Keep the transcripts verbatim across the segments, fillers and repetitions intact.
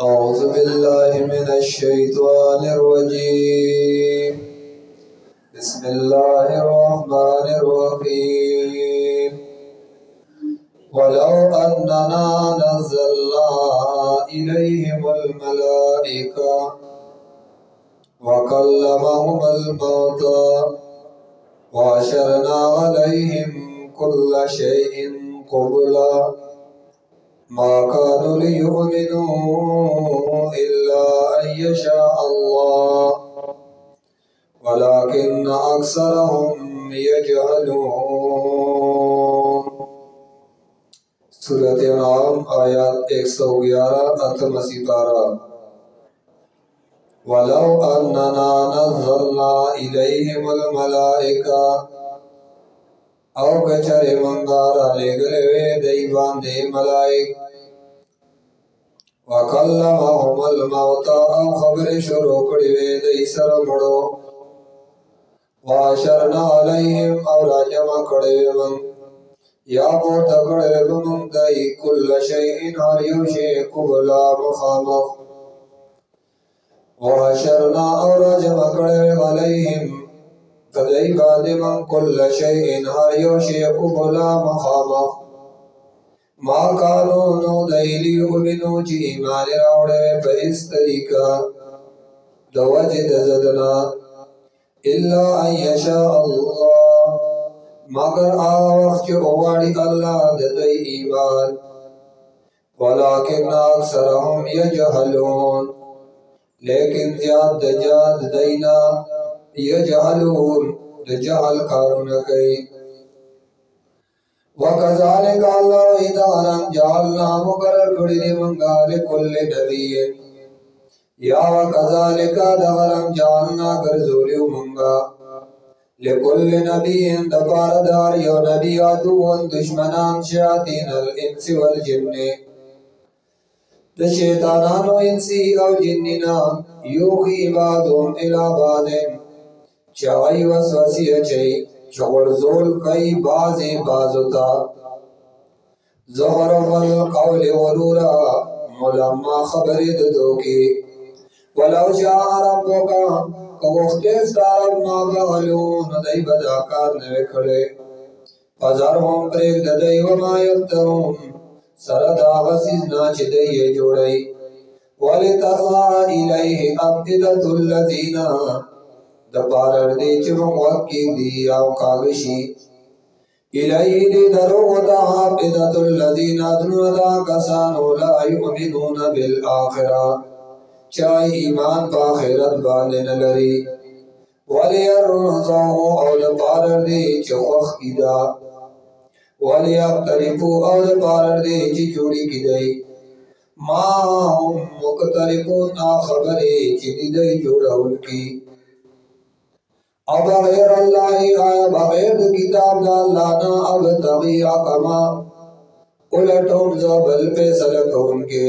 أعوذ بالله من الشيطان الرجيم بسم الله الرحمن الرحيم ولو أننا نزلنا إليهم الملائكة وكلمهم الموتى وحشرنا عليهم كل شيء قبلا ما كانوا ليؤمنوا إلا أن يشاء الله ولكن أكثرهم يجهلون। सूरत अनआम आयत एक सौ ग्यारह अथम सिपारा। वलौ अन्नना नज़्ज़लना इलैहिमुल मलाइका औ कचरे मंगारा ले गए दई बांधे मलाइक वकल्लमहुमुल मौता औ खबर शुरू कड़वे दई सर मड़ो वाशरना अलैहिम और राजमा कड़वे मंग या पोत कड़वे मंग दई कुल्ल शैइन हर युशे कुबला मुखामख वाशरना और राजमा कड़वे अलैहिम तदई बादिमं कुल्ल शैइन हर युशे कुबला मुखामख मा कानो नो दैली उबिनो जी माने रावड़े पे इस तरीका दवजिद जदना इल्ला अयशा अल्लाह मगर आवख जो ओवाड़ी अल्लाह ददई ईमान वलाकिन अक्सरहुम यजहलून लेकिन ज्याद दजाद दैना यजहलून दजहल कारुन कई वकज़ालिक अल्लाह इदारम जालना मुकर्रर कुड़ी मंगाले कुल्ले नबीयन या वकज़ालिक दगरम जालना गरजूली मंगा लेकुल्ले नबीयन दपारदार यो नबी अदुवन दुश्मनान शयातीन अल इंसी वल जिन्ने द शैतानानो इंसी और जिन्निना यूखी बादुम इला बादिन चाई वसवसिया चाई चौरज़ोल कई बाज़े बाज़ुता ज़हरवल क़ौल वरूरा मुलम्मा ख़बरी ददोगी वलौ शाअ रब्बुका कवख्तेस तारब मा फ़अलून दई बदाकार नवे खड़े फज़रहुम प्रेग ददई वमा यफ्तरून सरदा वसीज़ नाच दई जोड़ई वलितग़ा इलैहि अफ़इदतुल लज़ीना दपारर दे चुम वक्की दिया कागशी इलाई दे दरोदा हाफिदतुल लज़ीना दुनदा कसानो ला युमिनून बिल आखिरा चाय ईमान पा आखिरत बाने न लरी वलियरज़ो और दपारर दे चौख इदा वलियक्तरिफू और दपारर दे चिचूड़ी किदई मा हम मुक्तरिफून आ खबरे चिदिदई जोड़ा उनकी अब गैर अल्लाह आया बगैर किताब लाना अब तगिया कमा उलटों ज़बल पे सलक उनके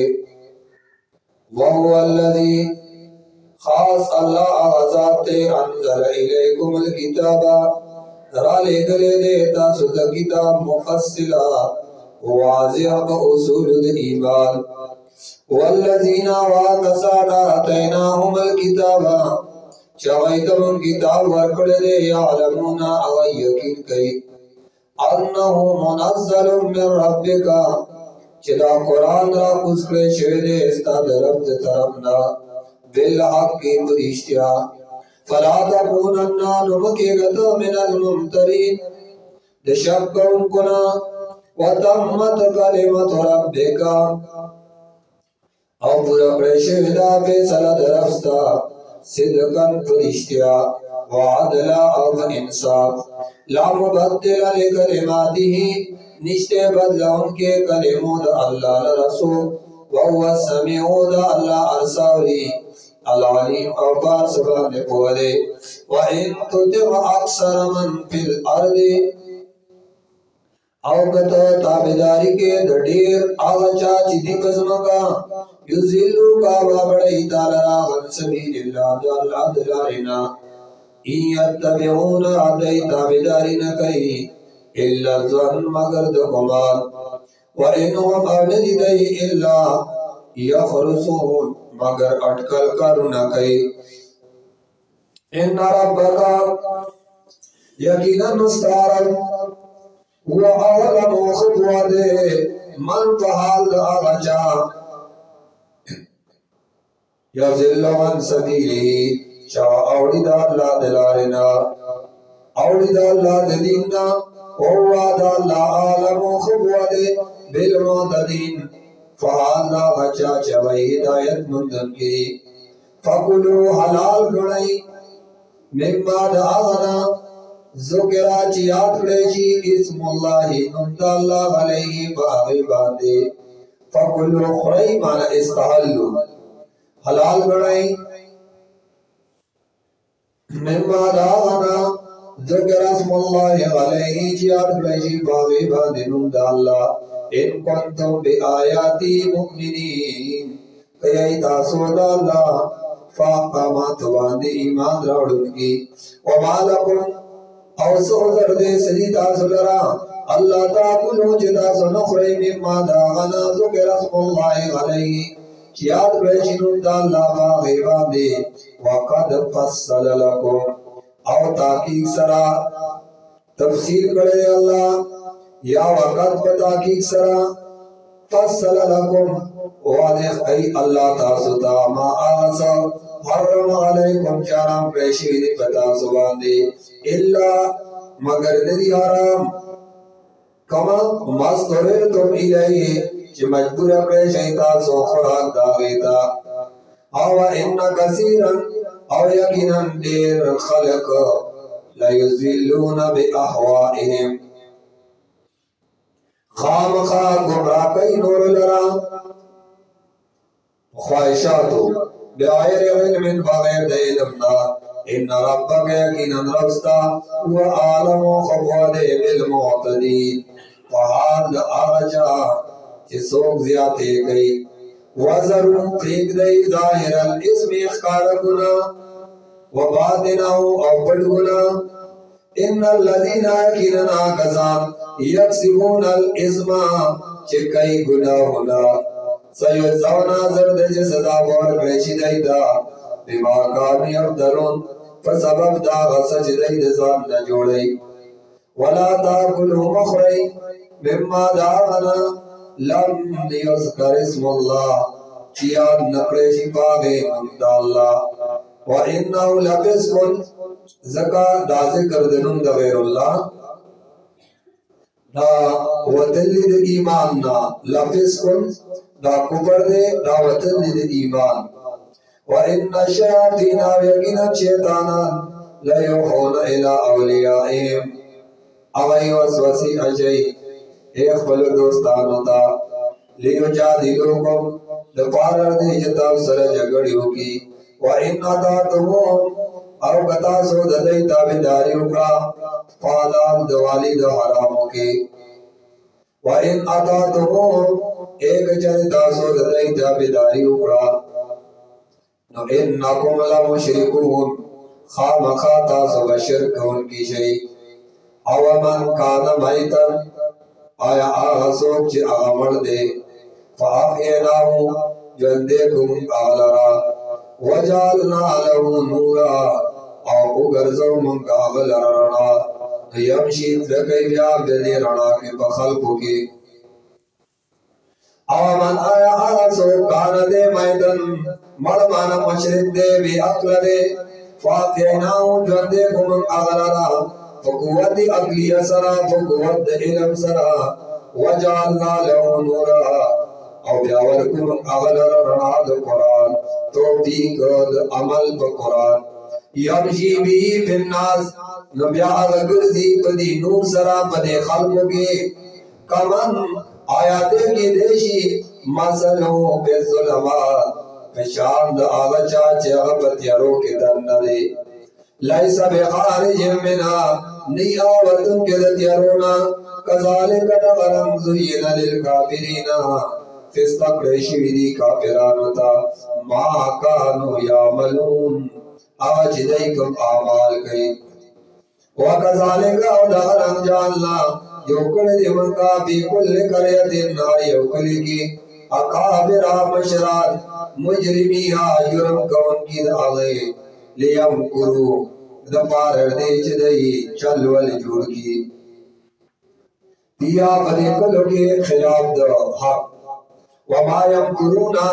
वहुवल्लज़ी खास अल्लाह आज़ाते अंज़ल इलैकुमुल किताबा राले गले देता सुद किताब मुफस्सिला वाज़िह उसूलुल ईमान वल्लज़ीना वाकसाना आतैनाहुमुल किताबा चाहे तब किताब वर्कड़े दे यालमूना अवै यकीन कई अन्नहु मुनज़्ज़लुम मिन रब्बिका चिदा कुरान रा कुस्कड़े शेदे इस्ता दरब्द तरफना बिल हक़्क़ि पुरिश्तिया फला तकूनन्ना नुमके गतो मिनल मुमतरीन दशक्कउन कुना वतम्मत कलिमतु रब्बिका और पूरा प्रेशेदा पे सला दरफ्ता सिद्क़न फरिश्तिया वादला और इंसाफ ला मुबद्दिल लिकलिमातिही निश्ते बदला उनके कलिमों दा अल्लाह रसूल वहुव समीउ दा अल्लाह अरसावी अल-अलीम और बासबा ने बोले व इन तुतिअ अक्सर मन फिल अर्दि औकत ताबेदारी के दडीर आवाचा चिदी कज़मका युजिल्लु का वाबड़ई तालरा गन सबीलिल्लाह अल्लाह दलारिना इयत्तबिऊन अदई ताबेदारी न कई इल्ला ज़न मगर द गुमान व इन्हुम अबदिदई इल्ला यखरुसून मगर अटकल कर न कई। इन्ना रब्बका यकीनन मुस्तारब हुआ अवलम खुदवादे मन तहाल आगचा यज़िल्लुन सबीली शा औड़िदा अल्लाह दिलारिना औड़िदा अल्लाह दिदीना ववादा अल्लाह आलम खुदवादे बिलमुतदीन फहाल आगचा चवई हिदायत मुंदन की फकुलु हलाल गुणई मिम्मा दागना ज़ुकिरा चियात करेची इस्मुल्लाहि नुम्दल्लाह अलैहि बागी बांदे फकुलु खुरई माना इस्तहल्लु हलाल बनाई मिम्मा दागना ज़ुकिरा इस्मुल्लाहि अलैहि चियात करेची बागी बांदे नुम्दल्लाह इन कुंतुम बि आयाती मुमिनीन कई तासोदा अल्लाह फाक़ामात वांदे ईमान रावड़ुनगी वमालकुम औसो दर्दे सजीता सुलरा अल्लाह ताकुलु जिदा सुनखुरई मिम्मा दागना ज़ुकिरा इस्मुल्लाहि अलैहि चियात करेची अल्लाह बागी बांदे वक़द फस्सल लकुम औ ताकीक सरा तफसील करे अल्लाह या वक़द ताकीक सरा फस्सल लकुम वाज़िह ऐ अल्लाह तासुता मा आसा हर्रम अलैकुम चाराम प्रेशीदी पता सुबांदे इल्ला मगर नदी हराम कमा मस्तुरिर तुम इलैहि कि मजबूर प्रेशीता सो खुराक दागेता आवा इन्ना कसीरन औ यकीनन देर खलक ला युज़िल्लूना बि अहवाइहिम खाम खा गुमराह कई नूर लरा ख्वाहिशातो बिग़ैर इल्मिन बगैर इल्मना इन्ना रब्बक यकीनन रब्स्ता हुवा आलमु ख़ुवादे बिलमुअतदीन फहाल आजा जिसोक ज़ियाते गई वज़रू फेंक दई ज़ाहिरल इस्म इख्कार गुना व बातिनाहु और बड़ गुना इन्नल लज़ीना यकीनन आकसान यक्सिबूनल इस्मा चिकई गुना होना सयुज़ौना ज़र्द जे सदा और प्रेशी दैदा बिमा कानु यफ़दरून पर सबब दा गसज दैद ज़ान न जोड़ई वला ताकुलु मखरई मिम्मा दागना लम युज़कर इस्मुल्लाह चियाद नकरेशी पागे अल्लाह व इन्नहु लफिस्कुन ज़का दा ज़िक्र दनुम दा गैरुल्लाह दा वतल्ली द ईमान ना लफिस्कुन दा कुफर दे दा वतल्ली द ईमान व इन्ना शयातीना यकीना शैताना ला युहूना इला औलियाइहिम अवै वसवसी अजय एक फल दोस्तान होता लियुजादिलुकुम दपार दे जता सर झगड़ी होगी व इन अतातुम और कथा सो ददई ताबेदारी उकरा फाला दवाली द हरामों के व इन अतातुम एक चरिता सो ददई ताबेदारी उकरा न इन्नकुम ला मुशरिकून खामखा तासो बशिरक उनकी शई अवमन कान मैतन आया आगा सोच चे आगा मर दे फाहियनाहु जंदे कुम आलरा वजालना लहु नूरा और उगरजो मंगा गलरना यमशी त्रकई व्याप दे रणा के बखल को के अवमन आया आगा सो कान दे मैतन मर माना मशरिक दे भी अक्ल दे फाहियनाहु जंदे कुम आलरा फकुवत अकली सरा फकुवत इल्म सरा वजालना लहु नूरा और ब्यावर कुम अगलर रनाद कुरान तौफीक अमल ब कुरान यमशी भी फिन्नास नब्याग गुरजी पदी नूर सरा पदे खल्क के कमन आयाते की देशी मसलों पे जुलमा पेशांद आगचा चगपत यारो के दन्नदे लैसा बिखारिज मिना नियावतुन के दत्यारोना कज़ालिका नगरम ज़ुय्यिना लिलकाफिरीना फिस्तक़रेशी विधि काफिरानता मा कानु यामलून आज दैकम आमाल गई व कज़ालिका उदाहरण जानना जो कुल दिवंगा भी कुल करियतिन नारी उकली की अकाबिरा मशरान मुजरिमिया जुर्म कौन की दाले लियम कुरु दपार दे चदई चल वल जुड़ की दिया बने कल के खिलाफ द हक वमायम कुरुना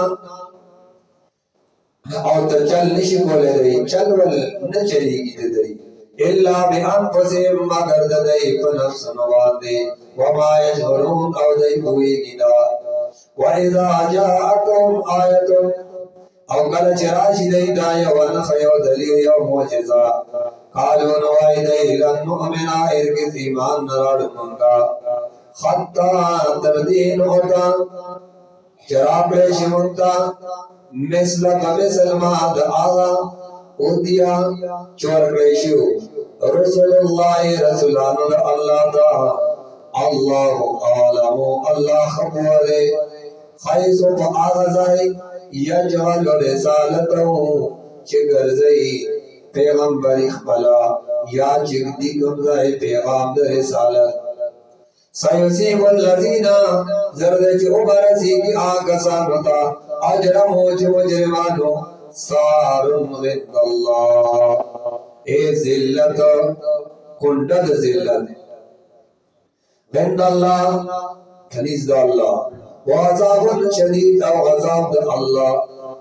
और तो चल निश बोले दई चल वल न चलेगी दई इल्ला बिअनफुसिहिम मगर दई फनफ्स नवादे वमाय जरून और दई हुई गिना वइज़ा जाअकुम आयतुन और कल चराशी दई दाय वन खयो दलील या मोजिज़ा कालो नवाई दई लन नुमिना इरकिस ईमान नराड मुंगा खत्ता तर्दीन होता चराब रेश मुंता मिस्ल कमिसल माद आगा उदिया चोर रेशु रसूलुल्लाह रसूलानुल अल्लाह दा अल्लाहु आलमु अल्लाह खबरे खैसु आगजाई यजल रिसालतहु चिगरजई पैगंबर इखबला या चिगदी गमजाई पैगाम द रिसालत सयुसीब वल्लज़ीना ज़रदच उबरसी की आकसान होता अजरम हो जो मुजरिमानो सारुन गिन्दल्लाह ए जिल्लत कुंडद जिल्लत गिन्दल्लाह खनीज़ अल्लाह वअज़ाबुन शदीद और अज़ाब अल्लाह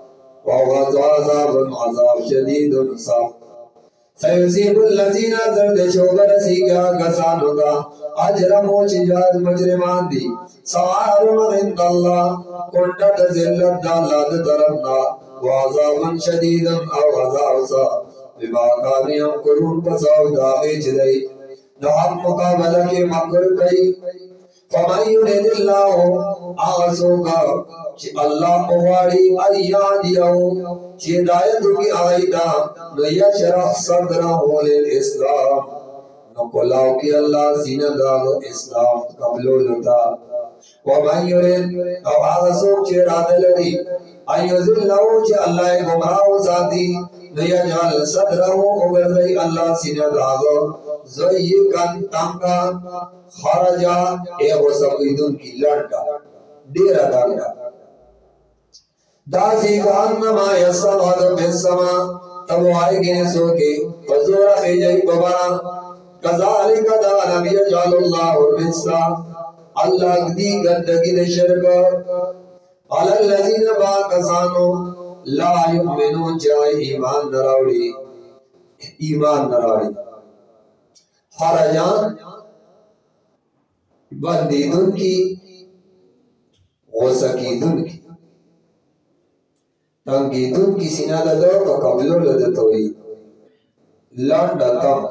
वअज़ाबुन अज़ाब शदीदुन साफ सयुसीब वल्लज़ीना ज़रदच उबरसी की आकसान होता अजरम हो चिजाज मुजरिमान दी सारुन गिन्दल्लाह कुंडद जिल्लत दालाद तरफना वाज़ाबन शदीदन और अज़ाब सा बिमा कानियम कुरून पसाव दागे चलाई नहब मुकाबला के मकर कई फमन युरिदिल्लाहु आसोगा कि अल्लाह ओवाड़ी अयादियाओ कि हिदायत की आयता न यशरह सदरहु लिल इस्लाम न कोलाओ कि अल्लाह सीना दाग इस्लाम कबलो लता वमन युरिद और आसो कि रादलरी अयुज़िल्लाहु कि अल्लाह गुमराह साथी न यजअल सदरहु उगरई अल्लाह सीना दाग ज़य्यकन तंगा खरजा ए वसक़ीदुन की लड़का डेरा डांगा दासी का अन्नमा यस्समाद बिस्समा तब आएगी ने सो के फजोरा खिजाई बबरा कज़ालिक दानम यजअलुल्लाहु रिस्सा अल्लाह दी गंदगी ने शर्क अलल्लज़ीना बाकसानो ला युमिनून जाए ईमान नरावड़ी ईमान नरावड़ी हरजान बंदीदुन की वसकीदुन की तंगीदुन की सीना ददो का कबलो लदतोई लंडतम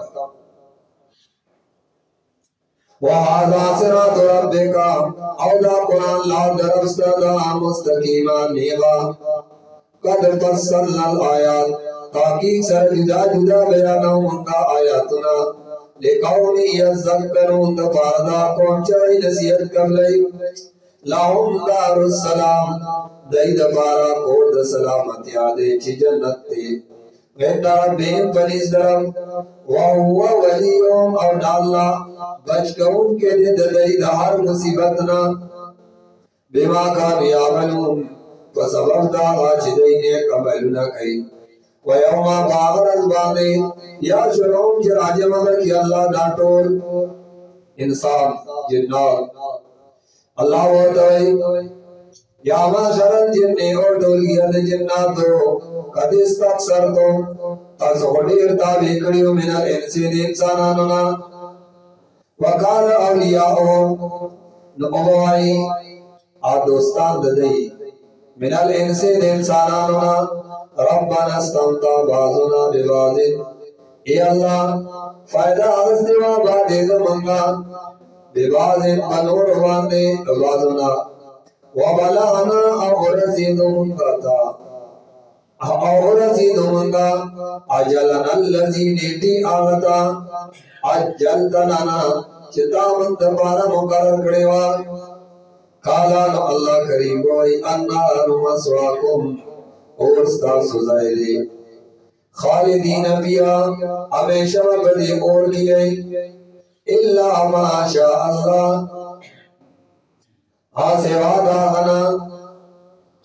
वहाज़ा सिरातु रब्बिका औदा कुरान ला दरस्ता मुस्तकीमा नेगा कद फस्सलनल आयात ताकि सर जुदा जुदा बयाना उनका आयातुना लेकौनी यज़क्करून दफारदा पहुंचाई नसीहत कर लई लाहुम दारुस सलाम दई दफारा कोड सलामत यादे ची जन्नत ते वेंदा बेम फनिस दरम वा हुवा वलियुम और डाला बचकउन के दे दई दहर मुसीबत ना बिमा का बियामलून तो सबब दा आज दई ने कमल न कई वयौमा बागरज बाने या शुरूम के राजे मगर की अल्लाह डांटोल इंसान जिन्नात अल्लाह वो तवई या माशरल जिन्ने और डोलियन जिन्नातो कदिस तक सर तो तसोडीर ताबी कड़ियों मिनल इंसान इंसानानुना वकाल अवलियाओ नबवाई आ दोस्तान ददई मिनल इंसान इंसानानुना रब्बना अस्तमता बाजुना बिबाजिन ए अल्लाह फायदा आस्तिवा बादे मंगा बिबाजिन बनोर वांदे बाजुना वबलाना और रसीदो मुंगता और रसीदो मुंगा अजलन अल्लज़ी नीति आवता अजलतना चितामंत पारा मुकरर करेवा काला अल्लाह करीम बोई अन्नार मसवाकुम और स्ता सुजाइले खालिदीन फिया हमेशा बदे और किए इल्ला माशा अल्लाह हा सेवा दाना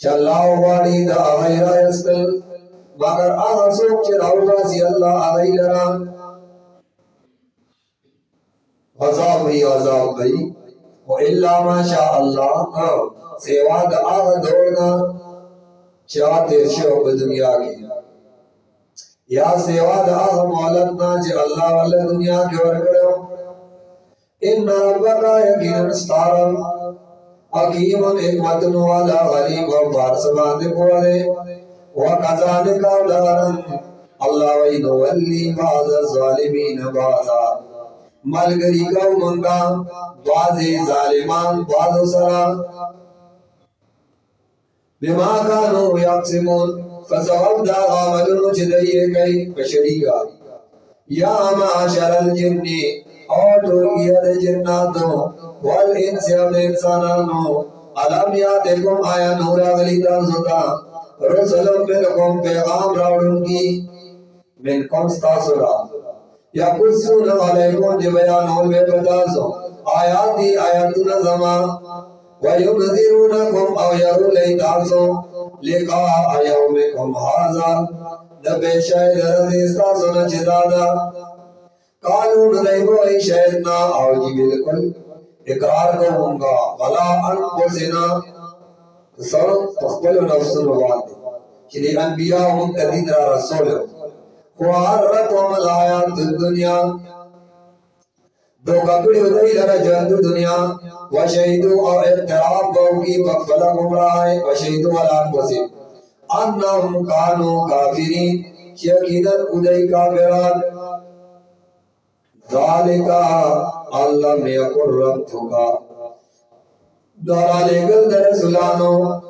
चलाओ वाड़ी दा गैरा यस्कल मगर आगा सोच राउला सी अल्लाह आगई लरा अज़ाब ही अज़ाब भाई वो इल्ला माशा अल्लाह हाँ सेवा दा आगा दौड़ना चाहते शोक दुनिया की या सेवा दा आगा मौलत ना जे अल्लाह वाले दुनिया के वर्कड़ो इन्ना रब्बका यकीनन स्तारम हकीमुन हिकमतुन वाला गरीब और बारसबान कोरे व कज़ालिका दारन अल्लाह वही नवल्ली बाज़ ज़ालिमीन बाज़ा मलगरी का मंगा बाज़े ज़ालिमान बाज़ो सरा बिमा कानू यक्सिमून फसवब दा गामलुन चिदइए कई बशरीका या माशरल जिन्नी और टोलियत जिन्नातों वल इंसी और इंसानानों अलम यातिकुम आया नूरा गलीदा ज़ुदा रसुलुम मिनकुम पैगाम रावड़ुन की मिनकुम स्तासुरा या कुस्सून अलैकुम जिबयानुल में बतासो आयाती आयातुन ज़मा वयुनज़िरुनकुम अव यरुलैतासो लिका आयौमिकुम हाज़ा दबे शायद रज़िस्ता सुन चिदादा कानून रहीबो ऐ शायद ना आओ जी बिल्कुल इकरार करूंगा वला अनफुसिना सर तख्बल नफ्सुन वाद कि अनबिया मुंतदीन रसूल क़ुरान व मलायात दुनिया दो कपड़े उदई लरा जंद दुनिया व शहीदु और इत्तराब बहुकी बफला गुमराह व शहीदु अला अनफुसिम अन्नहुम कानू काफिरीन यकीनन उदई काफिरान ज़ालिका अल्लाह में यकुर रब्बुका दारालेगल दर सुलानो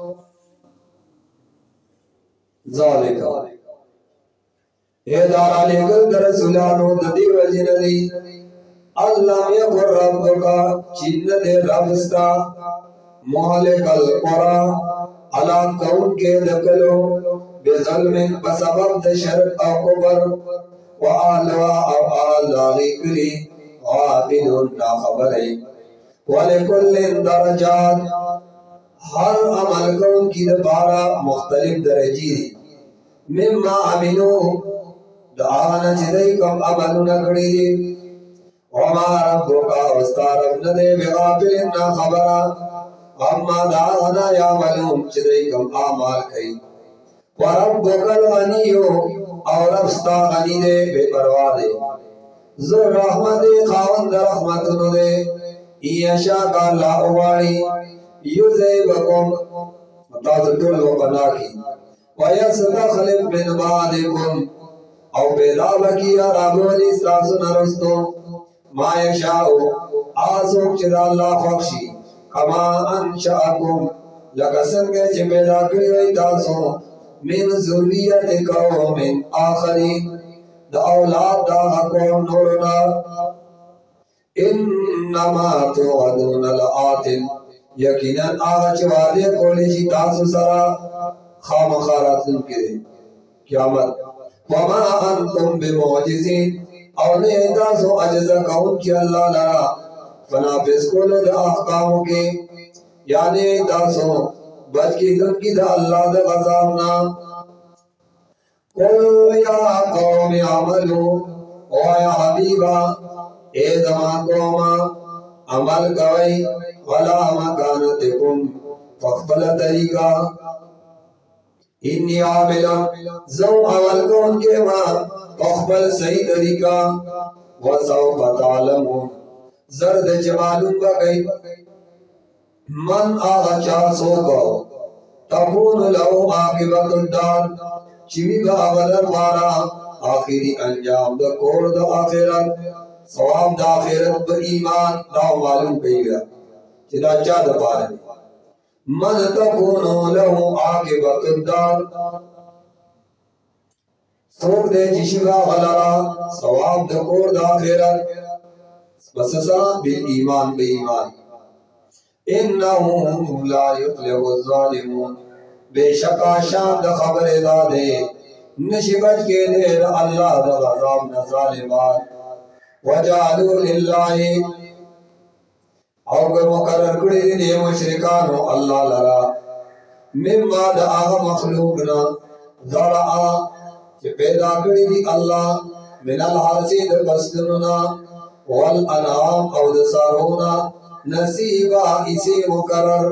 ज़ालिका ये दारालेगल दर सुलानो ददी वजनदी अल्लाह में यकुर रब्बुका चिन्ह दे रब्स्ता मोहलिकल कुरा अला कौन के दकलो बेज़ल्मिन बसबब द शर्क और कुबर व आलवा और आलागी कली आबिदुन ना खबर है वलिकुल्लिन दरजात हर अमल को उनकी दबारा मुख्तलिफ दरजी मिम्मा अमिनु दाना चिदई कम अमल नकड़ी वमा रब्बुका उस्तारब नदे बिगाफिलिन ना खबरा अम्मा दाना यामलून चिदई कम आमाल कई वरब्बुकल गनियो और अफ्स्ता गनी दे बेपरवाह दे जो रहमत खावंद रहमत दे यशा का लावाड़ी युज़ैबकुम ताज़तुल वक़ना की वयस्तखलिफ मिन बादिकुम औ पैदा बकिया राबोली सासुन रस्तो मा यशाओ आसुक चिदा अल्लाह बख्शी कमा अंशाकुम लगसन के चिपैदा करी हुई तासो मिन ज़ुर्रियत कौमिन आखरीन द औलाद दा कौम नूरना इन्नमा तुअदून लआतिन यकीनन आज वादे कोले जी तासु सरा खामखारातुन के क़यामत वमा अंतुम बिमुअजिज़ीन और ने तासु अजज़ा कौन की अल्लाह लरा फनाफिस कोले द अहकाम के यानी तासु बल्कि दुन की द अल्लाह द गज़ाबना कुल या कौम अमलू ओ या हबीबा ए ज़मान कौमा अमल कवई वला मकानतिकुम फख्बल तरीका इन्नी आमिलन जो अमल को उनके मां फख्बल सही तरीका वसौफ तालमून जर्द जमालून बकई मन आगचा सोको तकून लहू आकिबतुद्दार चिविगा अवलर मारा आखिरी अंजाम द कोर द आखिरत सवाब द आखिरत ब ईमान दाव मालूम कईगा चिदा चा द पारे मन तकून लहू आकिबतुद्दार सोक दे जिशिगा अवलरा सवाब द कोर द आखिरत बससा बिल ईमान बे ईमान इन्नहु ला युफ्लिहु ज़ालिमून बेशक आशाम द खबर दादे नशिबत के दे अल्लाह द गज़ाब न ज़ालिमान वजालू लिल्लाहि और मुकर्रर कुड़ी दे मुशरिकानो अल्लाह लरा مما دا آغا مخلوقنا ذرعا چه پیدا کری دی اللہ من الحرسی دا پسلننا والانعام او دا سارونا نصیبا اسی مقرر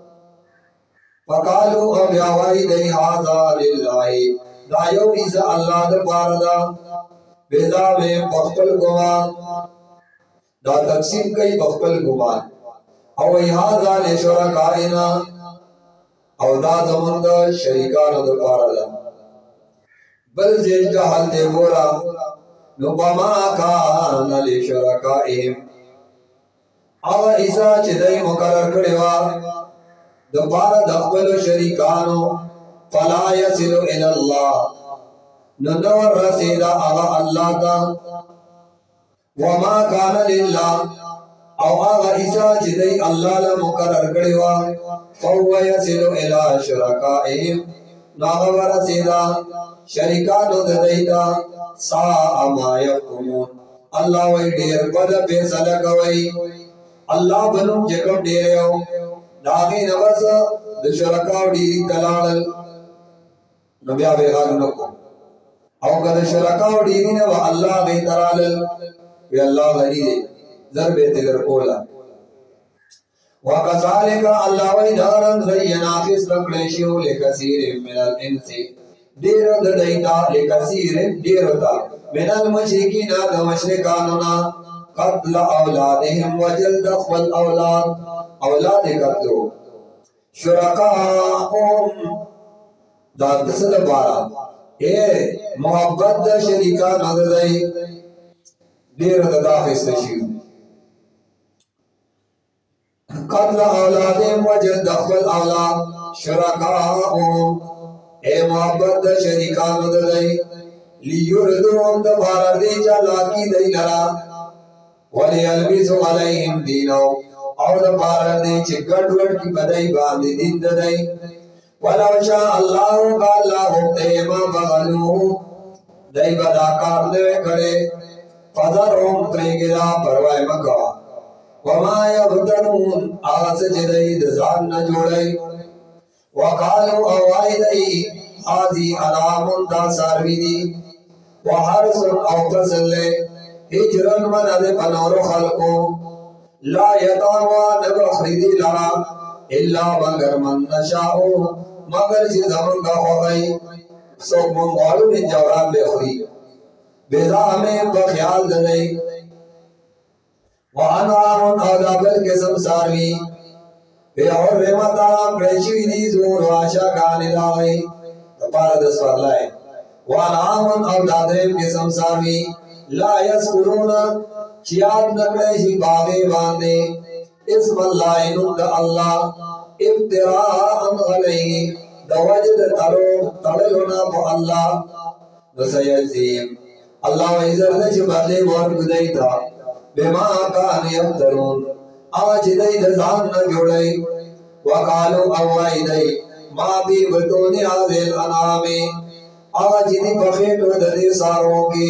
فقالو او بیاوائی دی حاضا للہ دا یو ایسا اللہ دا پاردا بیدا میں بخپل گمان دا تقسیم کئی بخپل گمان او حاضا لشرکائنا او دا زمن دا شریکانو دا پاردا بل زیج دا حل دے گورا نو بما کان لشرکائهم او ایسا چی دی مقرر کڑیوا دا پارا دخبل شریکانو فلا یسلو الاللہ ننور رسیدہ اغا اللہ تا وما کان للہ او آغا ایسا چی دی اللہ لمقرر کڑیوا فهو یسلو الى شرکائهم ناغا رسیدہ شریکانو ددیتا سا اما یحکمون اللہ وی دیر بد پیسل کوئی اللہ بنو جکم دیریو داغی نبس دشرکاو دیری تلالل نبیا بیغاگ نکو او کد شرکاو دیری نبا اللہ غی ترالل وی اللہ غنی دے ضرب تگر کولا وَقَذَلِكَ اللہ وی دارن زینا خس رکڑشیو لکثیر من الانسی دیر ددیتا لکثیر دیرتا من المشرکین دا مشرکانونا قتل اولادهم وجلد اخوال اولاد اولاد قتلو شرکاؤن دا دسد بارا اے محبت دا شریکان اددائی دیر دا خستشیو قتل اولادهم وجلد اخوال اولاد شرکاؤن اے محبت دا شریکان اددائی لیوردون دا بارا دی جالا کی دی لرا وَلِيَلْبِسُ عَلَيْهِمْ دِينَهُ او دا پارا دے چھ گڑ گڑ کی بدائی باندی دین دائی وَلَوْ شَاءَ اللَّهُ کا اللہ ہوتے ما بغلوه دائی بدا کار دے کرے فَذَرْهُمْ تَرِگِدَا پروائے مکا وَمَا يَبْتَنُونَ آغا سچ دائی دزان نہ جوڑائی وَقَالُوا اوائی دائی آزی انامن دا ساروی دی وحرسن او فصل لے ہجرن من ادے پنور خلقو لا یتاوا نبخردی لرا الا مگر من نشاؤ مگر چی زمن کا خوغی سوک منگوالو من جوران بے خوری بیدا ہمیں بخیال دنئی وعنوان اودابل قسم ساروی بے حرمتا پریشوی دی زور واشا کانی لاغی تپارا دسوار لائے وعنوان اودادیم قسم ساروی لا یسکرون چیاد نکڑیشی باغے باندے اسم اللہ انہوں دا اللہ ابتراءن غلئی دا وجد تلو تللنا پا اللہ نسیجزیم اللہ ویزر دچ بدلے ورگ دیتا بما کان یفترون آج دی دزان نہ جوڑئی وقالو اوائی دی ما بی بطونی آزیل انامی آج دی بخیٹو ددی ساروں کی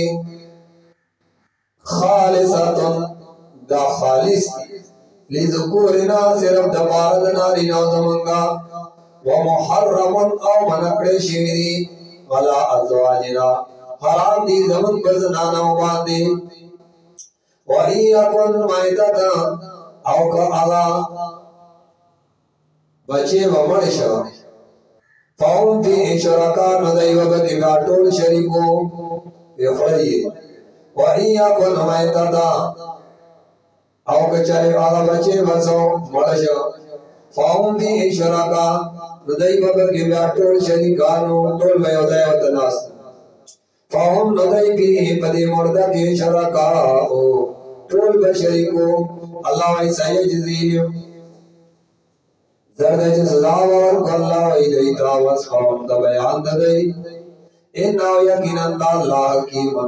خالصاتن دا خالص لذکورنا صرف دا بارد ناری نوزمنگا ومحرمن او منکڑے شیری ولا ازواجنا حرام دی زمن بزنانا باندی وَإِن يَكُنْ مَيْتَةً او کا آغا بچے و مرشا فَهُمْ فِي شُرَكَاء ندائی وبکی گاٹول شریکو بخوری وَإِن يَكُنْ مَيْتَةً او کچھائے آغا بچے بسو مرشا فَهُمْ فِي شُرَكَاء ندائی وبکی گاٹول شریکانو طول ویودائی و تناس فَهُمْ ندائی فِي پدی مردہ کی شُرَكَاءو طول بشریکو اللہ وی سیجزیم زردج سزاور اللہ وی دیتا وصفهم دا بیان دا دی انہو یقیناً دا اللہ حکیمن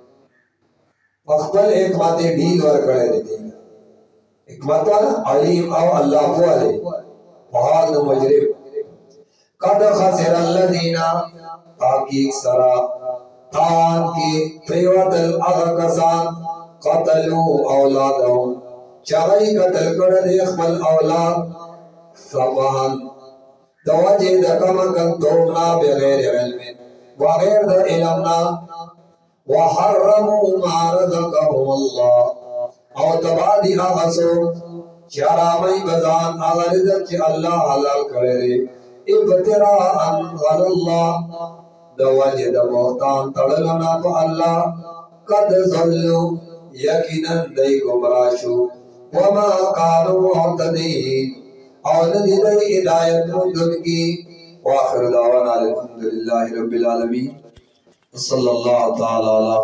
اخبر حکمت ڈیل ور کرے دیتی حکمت والا علیم او اللہ کو علی وحال مجرب قد خسر الذین تحقیق سرا تان کی فیوت الاغکسان قتلوا اولادهم چاہی قتل کرد اخبر اولاد سبحان दवाजे दकम कल तोमना बगैर इल्म बगैर द इल्मना वहर्रमू मा रज़क़हुम अल्लाह और तबादी आगसो चरामई बजान आगा रिज़्क़ के अल्लाह हलाल करे रे इब्तिरा अन अल्लाह दवाजे द मोहतान तड़लना को अल्लाह कद ज़ल्लु यकीनन दई गुमराशु वमा कानू मुहतदीन और नदी दई हिदायत मुंदन की वाखिर दावाना अल्हम्दुलिल्लाहि रब्बिल आलमीन सल्लल्लाहु तआला